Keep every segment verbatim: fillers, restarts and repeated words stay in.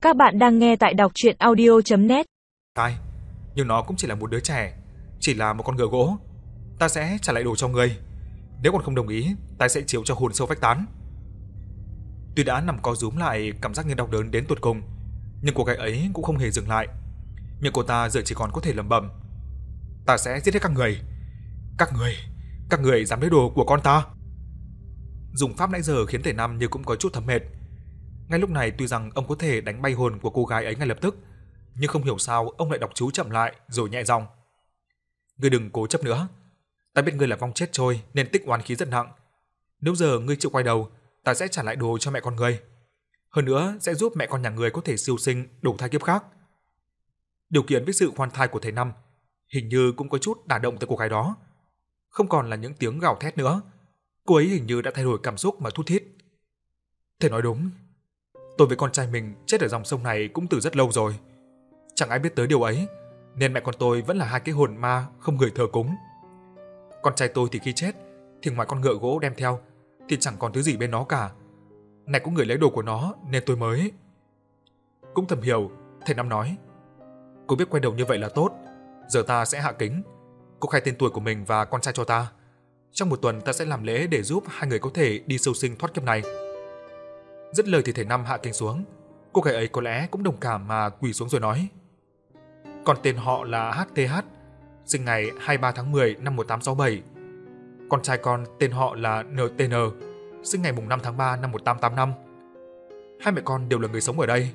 Các bạn đang nghe tại đọc truyện audio chấm net. Sai, nhưng nó cũng chỉ là một đứa trẻ, chỉ là một con ngựa gỗ. Ta sẽ trả lại đồ cho ngươi. Nếu còn không đồng ý, ta sẽ chiếu cho hồn sâu phách tán. Tuy đã nằm co rúm lại, cảm giác như đau đớn đến tột cùng, nhưng cô gái ấy cũng không hề dừng lại. Miệng cô ta giờ chỉ còn có thể lẩm bẩm: ta sẽ giết hết các người. Các người, các người dám lấy đồ của con ta. Dùng pháp nãy giờ khiến Thể Nam như cũng có chút thấm mệt. Ngay lúc này tuy rằng ông có thể đánh bay hồn của cô gái ấy ngay lập tức, nhưng không hiểu sao ông lại đọc chú chậm lại rồi nhẹ giọng: ngươi đừng cố chấp nữa. Ta biết ngươi là vong chết trôi nên tích oán khí rất nặng. Nếu giờ ngươi chịu quay đầu, ta sẽ trả lại đồ cho mẹ con ngươi. Hơn nữa sẽ giúp mẹ con nhà ngươi có thể siêu sinh đầu thai kiếp khác. Điều kiện với sự khoan thai của Thể Năm hình như cũng có chút đả động tới cô gái đó. Không còn là những tiếng gào thét nữa, cô ấy hình như đã thay đổi cảm xúc mà thút thít. Thể nói đúng, tôi với con trai mình chết ở dòng sông này cũng từ rất lâu rồi. Chẳng ai biết tới điều ấy, nên mẹ con tôi vẫn là hai cái hồn ma không người thờ cúng. Con trai tôi thì khi chết, thì ngoài con ngựa gỗ đem theo thì chẳng còn thứ gì bên nó cả. Này có người lấy đồ của nó nên tôi mới... Cũng thầm hiểu, Thể Năm nói: cô biết quay đầu như vậy là tốt. Giờ ta sẽ hạ kính. Cô khai tên tuổi của mình và con trai cho ta. Trong một tuần ta sẽ làm lễ để giúp hai người có thể đi siêu sinh thoát kiếp này. Dứt lời thì Thể Năm hạ kính xuống. Cô gái ấy có lẽ cũng đồng cảm mà quỳ xuống rồi nói: con tên họ là hát tê hát, sinh ngày hai mươi ba tháng mười năm một nghìn tám trăm sáu mươi bảy. Con trai con tên họ là en tê en, sinh ngày năm tháng ba năm một nghìn tám trăm tám mươi lăm. Hai mẹ con đều là người sống ở đây.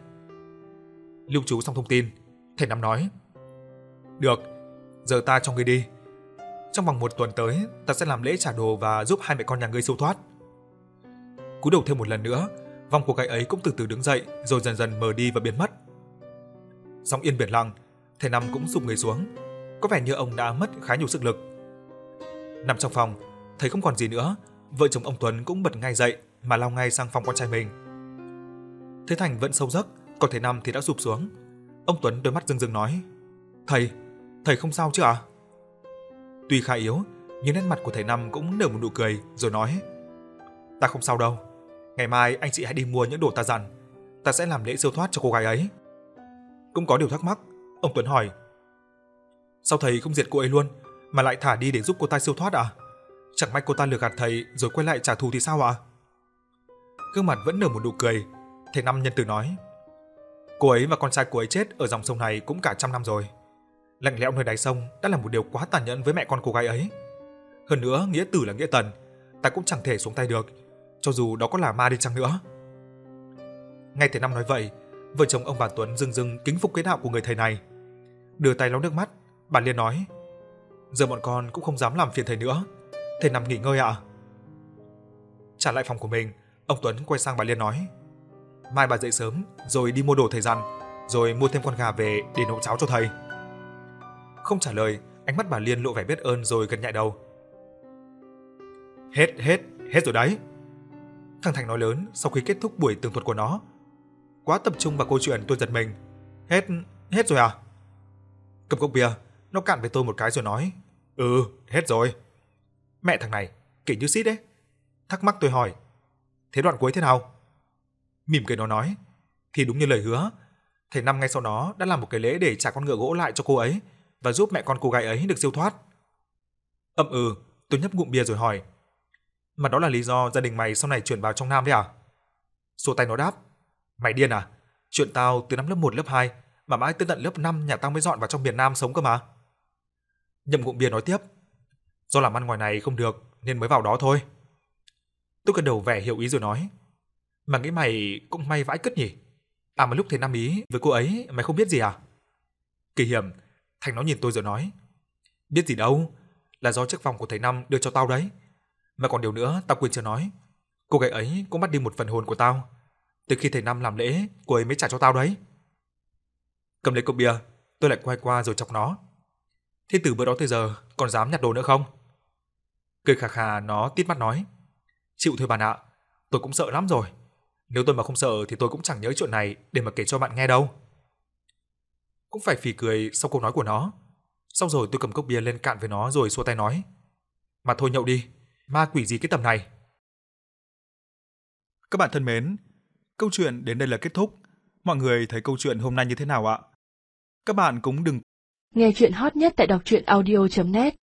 Lưu trú xong thông tin, Thể Năm nói: được, giờ ta cho ngươi đi. Trong vòng một tuần tới, ta sẽ làm lễ trả đồ và giúp hai mẹ con nhà ngươi siêu thoát. Cúi đầu thêm một lần nữa, vòng cô gái ấy cũng từ từ đứng dậy rồi dần dần mờ đi và biến mất. Sóng yên biển lặng, Thể Năm cũng sụp người xuống, có vẻ như ông đã mất khá nhiều sức lực. Nằm trong phòng, thấy không còn gì nữa, vợ chồng ông Tuấn cũng bật ngay dậy mà lao ngay sang phòng con trai mình. Thế Thành vẫn sâu giấc, còn Thể Năm thì đã sụp xuống. Ông Tuấn đôi mắt rưng rưng nói: thầy, thầy không sao chứ ạ? À? Tuy khá yếu, nhưng nét mặt của Thể Năm cũng nở một nụ cười rồi nói: ta không sao đâu. Ngày mai anh chị hãy đi mua những đồ ta dặn, ta sẽ làm lễ siêu thoát cho cô gái ấy. Cũng có điều thắc mắc, ông Tuấn hỏi: sao thầy không diệt cô ấy luôn mà lại thả đi để giúp cô ta siêu thoát à? Chẳng may cô ta lừa gạt thầy rồi quay lại trả thù thì sao ạ? À? Gương mặt vẫn nở một nụ cười, Thể Năm nhân từ nói: cô ấy và con trai cô ấy chết ở dòng sông này cũng cả trăm năm rồi. Lạnh lẽo nơi đáy sông đã là một điều quá tàn nhẫn với mẹ con cô gái ấy. Hơn nữa, nghĩa tử là nghĩa tần, ta cũng chẳng thể xuống tay được, cho dù đó có là ma đi chăng nữa. Nghe Thể Năm nói vậy, vợ chồng ông bà Tuấn rưng rưng kính phục cái đạo của người thầy này. Đưa tay lau nước mắt, bà Liên nói: giờ bọn con cũng không dám làm phiền thầy nữa, thầy nằm nghỉ ngơi ạ. À? Trả lại phòng của mình, ông Tuấn quay sang bà Liên nói: mai bà dậy sớm rồi đi mua đồ thầy dặn, rồi mua thêm con gà về để nấu cháo cho thầy. Không trả lời, ánh mắt bà Liên lộ vẻ biết ơn rồi gật nhẹ đầu. Hết, hết, hết rồi đấy. Thằng Thành nói lớn sau khi kết thúc buổi tường thuật của nó. Quá tập trung vào câu chuyện tôi giật mình. Hết, hết rồi à? Cầm cốc bia, nó cạn với tôi một cái rồi nói: ừ, hết rồi. Mẹ thằng này, kể như xít đấy. Thắc mắc tôi hỏi: thế đoạn cuối thế nào? Mỉm cười nó nói: thì đúng như lời hứa, thầy Năm ngay sau đó đã làm một cái lễ để trả con ngựa gỗ lại cho cô ấy và giúp mẹ con cô gái ấy được siêu thoát. Ậm ừ, tôi nhấp ngụm bia rồi hỏi: mà đó là lý do gia đình mày sau này chuyển vào trong Nam đấy à? Xua tay nó đáp: mày điên à? Chuyện tao từ năm lớp một, lớp hai mà mãi tới tận lớp năm nhà tao mới dọn vào trong miền Nam sống cơ mà. Nhậm ngụm bia nói tiếp: do làm ăn ngoài này không được nên mới vào đó thôi. Tôi gật đầu vẻ hiểu ý rồi nói: mà nghĩ mày cũng may vãi cứt nhỉ? À mà lúc thầy Năm ý với cô ấy mày không biết gì à? Kỳ hiểm, Thành nó nhìn tôi rồi nói: biết gì đâu, là do chiếc vòng của thầy Năm đưa cho tao đấy. Mà còn điều nữa tao quên chưa nói, cô gái ấy cũng bắt đi một phần hồn của tao. Từ khi thầy Năm làm lễ, cô ấy mới trả cho tao đấy. Cầm lấy cốc bia, tôi lại quay qua rồi chọc nó: thế từ bữa đó tới giờ còn dám nhặt đồ nữa không? Cười khà khà nó tít mắt nói: chịu thôi bạn ạ, tôi cũng sợ lắm rồi. Nếu tôi mà không sợ thì tôi cũng chẳng nhớ chuyện này để mà kể cho bạn nghe đâu. Cũng phải phì cười sau câu nói của nó. Xong rồi tôi cầm cốc bia lên cạn với nó rồi xua tay nói: mà thôi nhậu đi, ma quỷ gì cái tầm này. Các bạn thân mến, câu chuyện đến đây là kết thúc. Mọi người thấy câu chuyện hôm nay như thế nào ạ? Các bạn cũng đừng Nghe chuyện hot nhất tại đọc truyện audio chấm net